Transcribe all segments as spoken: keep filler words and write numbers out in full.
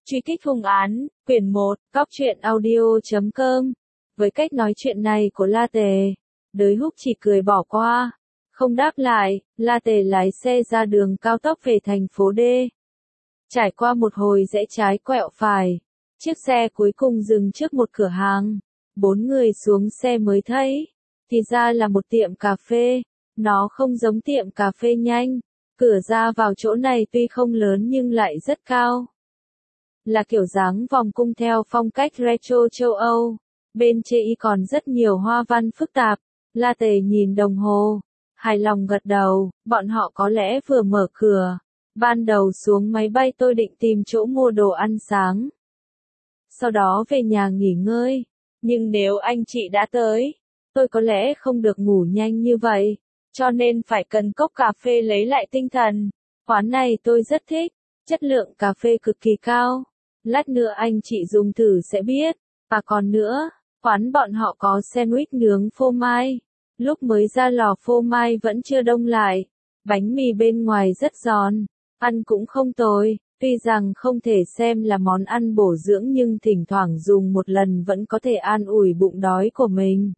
Truy kích hung án, quyển một, góc truyện audio chấm com. Với cách nói chuyện này của La Tề, Đới Húc chỉ cười bỏ qua, không đáp lại. La Tề lái xe ra đường cao tốc về thành phố D. Trải qua một hồi rẽ trái quẹo phải, chiếc xe cuối cùng dừng trước một cửa hàng. Bốn người xuống xe mới thấy, thì ra là một tiệm cà phê. Nó không giống tiệm cà phê nhanh, cửa ra vào chỗ này tuy không lớn nhưng lại rất cao. Là kiểu dáng vòng cung theo phong cách retro châu Âu. Bên trên y còn rất nhiều hoa văn phức tạp. La Tề nhìn đồng hồ, hài lòng gật đầu. Bọn họ có lẽ vừa mở cửa. Ban đầu xuống máy bay tôi định tìm chỗ mua đồ ăn sáng, sau đó về nhà nghỉ ngơi. Nhưng nếu anh chị đã tới, tôi có lẽ không được ngủ nhanh như vậy, cho nên phải cần cốc cà phê lấy lại tinh thần. Quán này tôi rất thích, chất lượng cà phê cực kỳ cao. Lát nữa anh chị dùng thử sẽ biết. Và còn nữa, quán bọn họ có sandwich nướng phô mai. Lúc mới ra lò phô mai vẫn chưa đông lại. Bánh mì bên ngoài rất giòn, ăn cũng không tồi. Tuy rằng không thể xem là món ăn bổ dưỡng nhưng thỉnh thoảng dùng một lần vẫn có thể an ủi bụng đói của mình.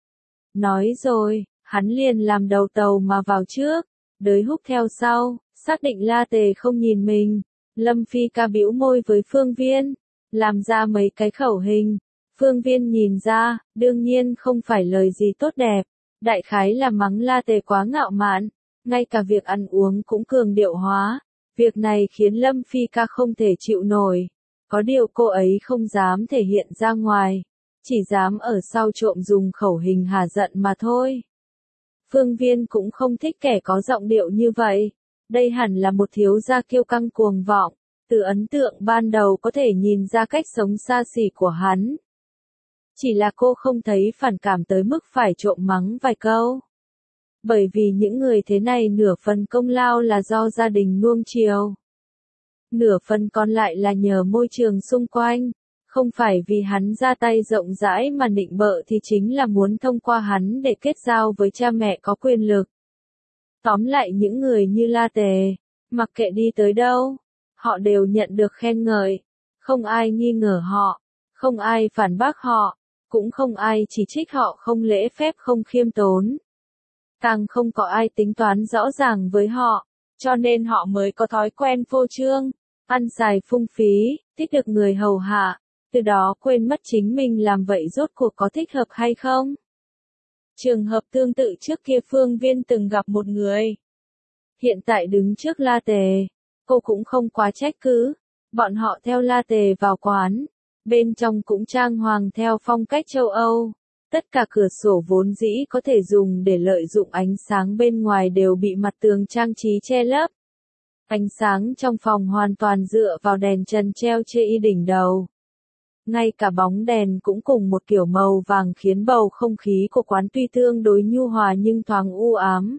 Nói rồi, hắn liền làm đầu tàu mà vào trước. Đới Húc theo sau, xác định La Tề không nhìn mình. Lâm Phi ca bĩu môi với Phương Viên, làm ra mấy cái khẩu hình. Phương Viên nhìn ra, đương nhiên không phải lời gì tốt đẹp. Đại khái là mắng La Tề quá ngạo mạn, ngay cả việc ăn uống cũng cường điệu hóa. Việc này khiến Lâm Phi ca không thể chịu nổi. Có điều cô ấy không dám thể hiện ra ngoài, chỉ dám ở sau trộm dùng khẩu hình hả giận mà thôi. Phương Viên cũng không thích kẻ có giọng điệu như vậy. Đây hẳn là một thiếu gia kiêu căng cuồng vọng. Từ ấn tượng ban đầu có thể nhìn ra cách sống xa xỉ của hắn. Chỉ là cô không thấy phản cảm tới mức phải trộm mắng vài câu. Bởi vì những người thế này nửa phần công lao là do gia đình nuông chiều. Nửa phần còn lại là nhờ môi trường xung quanh. Không phải vì hắn ra tay rộng rãi mà nịnh bợ thì chính là muốn thông qua hắn để kết giao với cha mẹ có quyền lực. Tóm lại những người như La Tề, mặc kệ đi tới đâu, họ đều nhận được khen ngợi. Không ai nghi ngờ họ, không ai phản bác họ, cũng không ai chỉ trích họ không lễ phép không khiêm tốn. Càng không có ai tính toán rõ ràng với họ, cho nên họ mới có thói quen phô trương, ăn xài phung phí, thích được người hầu hạ, từ đó quên mất chính mình làm vậy rốt cuộc có thích hợp hay không. Trường hợp tương tự trước kia Phương Viên từng gặp một người. Hiện tại đứng trước La Tề, cô cũng không quá trách cứ. Bọn họ theo La Tề vào quán, bên trong cũng trang hoàng theo phong cách châu Âu. Tất cả cửa sổ vốn dĩ có thể dùng để lợi dụng ánh sáng bên ngoài đều bị mặt tường trang trí che lấp. Ánh sáng trong phòng hoàn toàn dựa vào đèn trần treo trên y đỉnh đầu. Ngay cả bóng đèn cũng cùng một kiểu màu vàng khiến bầu không khí của quán tuy tương đối nhu hòa nhưng thoáng u ám.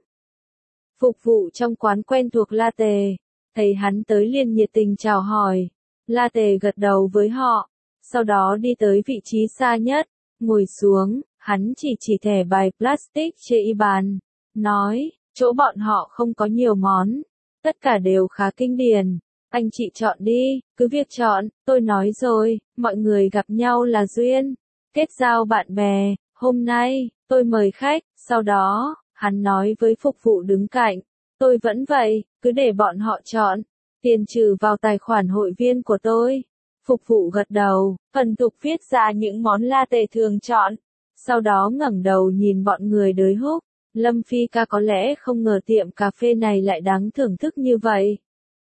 Phục vụ trong quán quen thuộc La Tề, thấy hắn tới liền nhiệt tình chào hỏi. La Tề gật đầu với họ, sau đó đi tới vị trí xa nhất, ngồi xuống, hắn chỉ chỉ thẻ bài plastic trên y bàn, nói, chỗ bọn họ không có nhiều món, tất cả đều khá kinh điển. Anh chị chọn đi, cứ việc chọn, tôi nói rồi, mọi người gặp nhau là duyên, kết giao bạn bè, hôm nay, tôi mời khách, sau đó, hắn nói với phục vụ đứng cạnh, tôi vẫn vậy, cứ để bọn họ chọn, tiền trừ vào tài khoản hội viên của tôi. Phục vụ gật đầu, phần tục viết ra những món La Tề thường chọn, sau đó ngẩng đầu nhìn bọn người Đới Húc. Lâm Phi ca có lẽ không ngờ tiệm cà phê này lại đáng thưởng thức như vậy.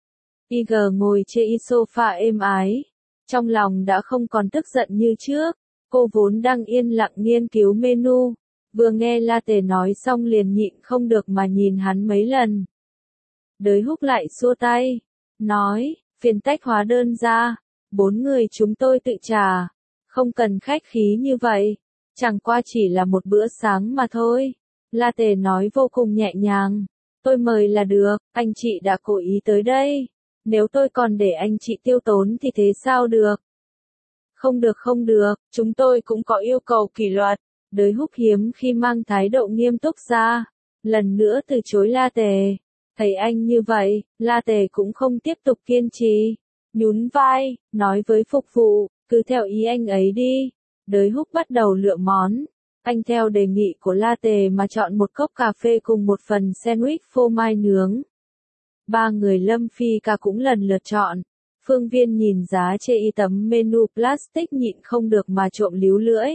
i giê ngồi trên sofa êm ái, trong lòng đã không còn tức giận như trước. Cô vốn đang yên lặng nghiên cứu menu, vừa nghe La Tề nói xong liền nhịn không được mà nhìn hắn mấy lần. Đới Húc lại xua tay, nói, phiền tách hóa đơn ra, bốn người chúng tôi tự trả, không cần khách khí như vậy, chẳng qua chỉ là một bữa sáng mà thôi. La Tề nói vô cùng nhẹ nhàng, tôi mời là được, anh chị đã cố ý tới đây. Nếu tôi còn để anh chị tiêu tốn thì thế sao được? Không được không được, chúng tôi cũng có yêu cầu kỷ luật. Đới Húc hiếm khi mang thái độ nghiêm túc ra, lần nữa từ chối La Tề. Thấy anh như vậy, La Tề cũng không tiếp tục kiên trì. nhún vai, nói với phục vụ, cứ theo ý anh ấy đi. Đới Húc bắt đầu lựa món. Anh theo đề nghị của Latte mà chọn một cốc cà phê cùng một phần sandwich phô mai nướng. Ba người Lâm Phi ca cũng lần lượt chọn. Phương Viên nhìn giá chê y tấm menu plastic nhịn không được mà trộm líu lưỡi.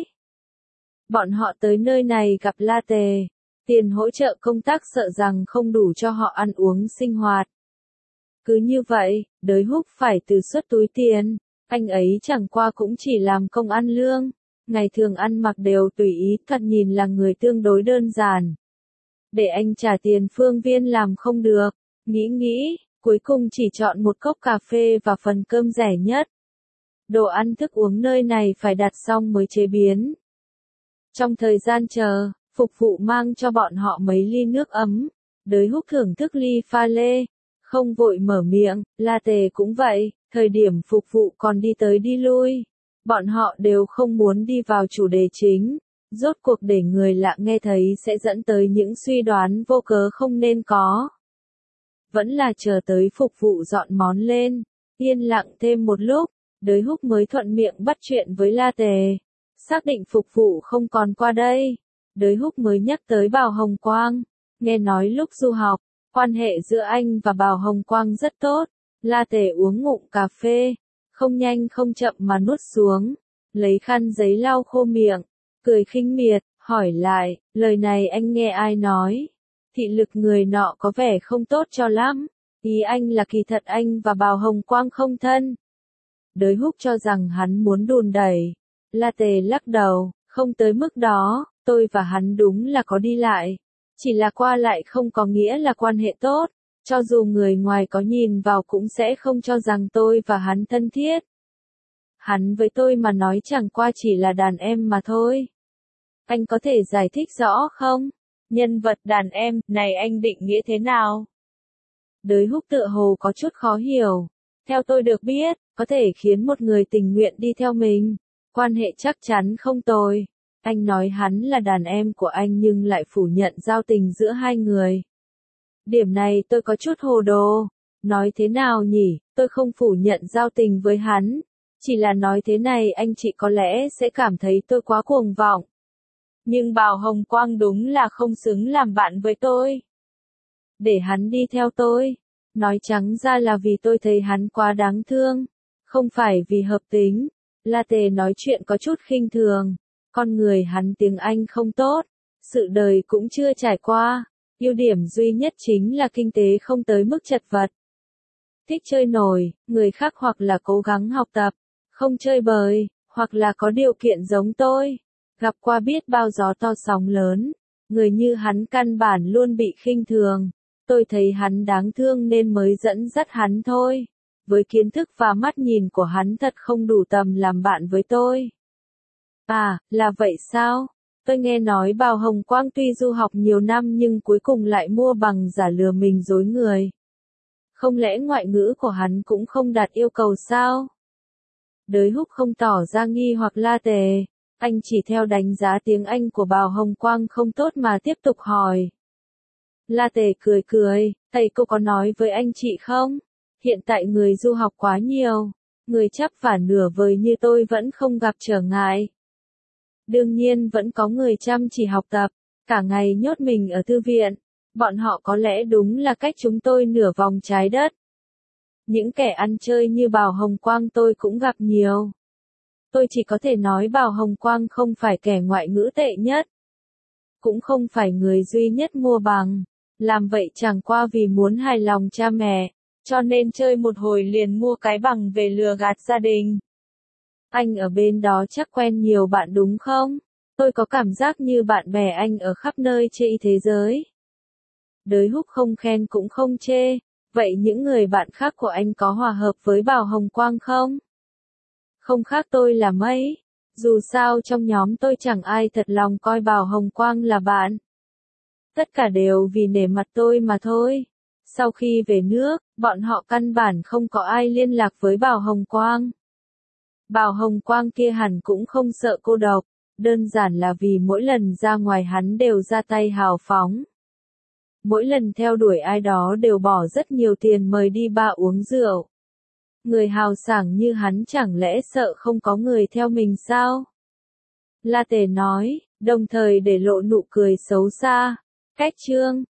Bọn họ tới nơi này gặp Latte. Tiền hỗ trợ công tác sợ rằng không đủ cho họ ăn uống sinh hoạt. Cứ như vậy, Đới Húc phải từ xuất túi tiền. Anh ấy chẳng qua cũng chỉ làm công ăn lương. Ngày thường ăn mặc đều tùy ý, thật nhìn là người tương đối đơn giản. Để anh trả tiền Phương Viên làm không được. Nghĩ nghĩ, cuối cùng chỉ chọn một cốc cà phê và phần cơm rẻ nhất. Đồ ăn thức uống nơi này phải đặt xong mới chế biến. Trong thời gian chờ, phục vụ mang cho bọn họ mấy ly nước ấm. Đới Húc thưởng thức ly pha lê. Không vội mở miệng, Latte cũng vậy, thời điểm phục vụ còn đi tới đi lui. Bọn họ đều không muốn đi vào chủ đề chính. Rốt cuộc để người lạ nghe thấy sẽ dẫn tới những suy đoán vô cớ không nên có. Vẫn là chờ tới phục vụ dọn món lên. Yên lặng thêm một lúc, Đới Húc mới thuận miệng bắt chuyện với Latte. Xác định phục vụ không còn qua đây. Đới Húc mới nhắc tới Bào Hồng Quang. Nghe nói lúc du học, quan hệ giữa anh và Bào Hồng Quang rất tốt. Latte uống ngụm cà phê. Không nhanh không chậm mà nuốt xuống. Lấy khăn giấy lau khô miệng. Cười khinh miệt, hỏi lại, lời này anh nghe ai nói? Thị lực người nọ có vẻ không tốt cho lắm. Ý anh là kỳ thật anh và Bào Hồng Quang không thân. Đới Húc cho rằng hắn muốn đùn đẩy. Latte lắc đầu, không tới mức đó, tôi và hắn đúng là có đi lại. Chỉ là qua lại không có nghĩa là quan hệ tốt. Cho dù người ngoài có nhìn vào cũng sẽ không cho rằng tôi và hắn thân thiết. Hắn với tôi mà nói chẳng qua chỉ là đàn em mà thôi. Anh có thể giải thích rõ không? Nhân vật đàn em này anh định nghĩa thế nào? Đới Húc tựa hồ có chút khó hiểu. Theo tôi được biết, có thể khiến một người tình nguyện đi theo mình. Quan hệ chắc chắn không tồi. Anh nói hắn là đàn em của anh nhưng lại phủ nhận giao tình giữa hai người. Điểm này tôi có chút hồ đồ. Nói thế nào nhỉ, tôi không phủ nhận giao tình với hắn. Chỉ là nói thế này anh chị có lẽ sẽ cảm thấy tôi quá cuồng vọng. Nhưng Bào Hồng Quang đúng là không xứng làm bạn với tôi. Để hắn đi theo tôi. Nói trắng ra là vì tôi thấy hắn quá đáng thương. Không phải vì hợp tính. Latte nói chuyện có chút khinh thường. Con người hắn tiếng Anh không tốt. Sự đời cũng chưa trải qua. Ưu điểm duy nhất chính là kinh tế không tới mức chật vật. Thích chơi nổi, người khác hoặc là cố gắng học tập. Không chơi bời, hoặc là có điều kiện giống tôi. Gặp qua biết bao gió to sóng lớn. Người như hắn căn bản luôn bị khinh thường. Tôi thấy hắn đáng thương nên mới dẫn dắt hắn thôi. Với kiến thức và mắt nhìn của hắn thật không đủ tầm làm bạn với tôi. À, là vậy sao? Tôi nghe nói Bào Hồng Quang tuy du học nhiều năm nhưng cuối cùng lại mua bằng giả lừa mình dối người. Không lẽ ngoại ngữ của hắn cũng không đạt yêu cầu sao? Đới Húc không tỏ ra nghi hoặc Latte. Anh chỉ theo đánh giá tiếng Anh của Bào Hồng Quang không tốt mà tiếp tục hỏi. Latte cười cười, thầy cô có nói với anh chị không? Hiện tại người du học quá nhiều. Người chắp vả nửa vời như tôi vẫn không gặp trở ngại. Đương nhiên vẫn có người chăm chỉ học tập, cả ngày nhốt mình ở thư viện. Bọn họ có lẽ đúng là cách chúng tôi nửa vòng trái đất. Những kẻ ăn chơi như Bào Hồng Quang tôi cũng gặp nhiều. Tôi chỉ có thể nói Bào Hồng Quang không phải kẻ ngoại ngữ tệ nhất. Cũng không phải người duy nhất mua bằng. Làm vậy chẳng qua vì muốn hài lòng cha mẹ. Cho nên chơi một hồi liền mua cái bằng về lừa gạt gia đình. Anh ở bên đó chắc quen nhiều bạn đúng không? Tôi có cảm giác như bạn bè anh ở khắp nơi trên thế giới. Đới Húc không khen cũng không chê. Vậy những người bạn khác của anh có hòa hợp với Bào Hồng Quang không? Không khác tôi là mấy. Dù sao trong nhóm tôi chẳng ai thật lòng coi Bào Hồng Quang là bạn. Tất cả đều vì nể mặt tôi mà thôi. Sau khi về nước, bọn họ căn bản không có ai liên lạc với Bào Hồng Quang. Bào Hồng Quang kia hẳn cũng không sợ cô độc, đơn giản là vì mỗi lần ra ngoài hắn đều ra tay hào phóng. Mỗi lần theo đuổi ai đó đều bỏ rất nhiều tiền mời đi ba uống rượu. Người hào sảng như hắn chẳng lẽ sợ không có người theo mình sao? La Tề nói, đồng thời để lộ nụ cười xấu xa. Cách chương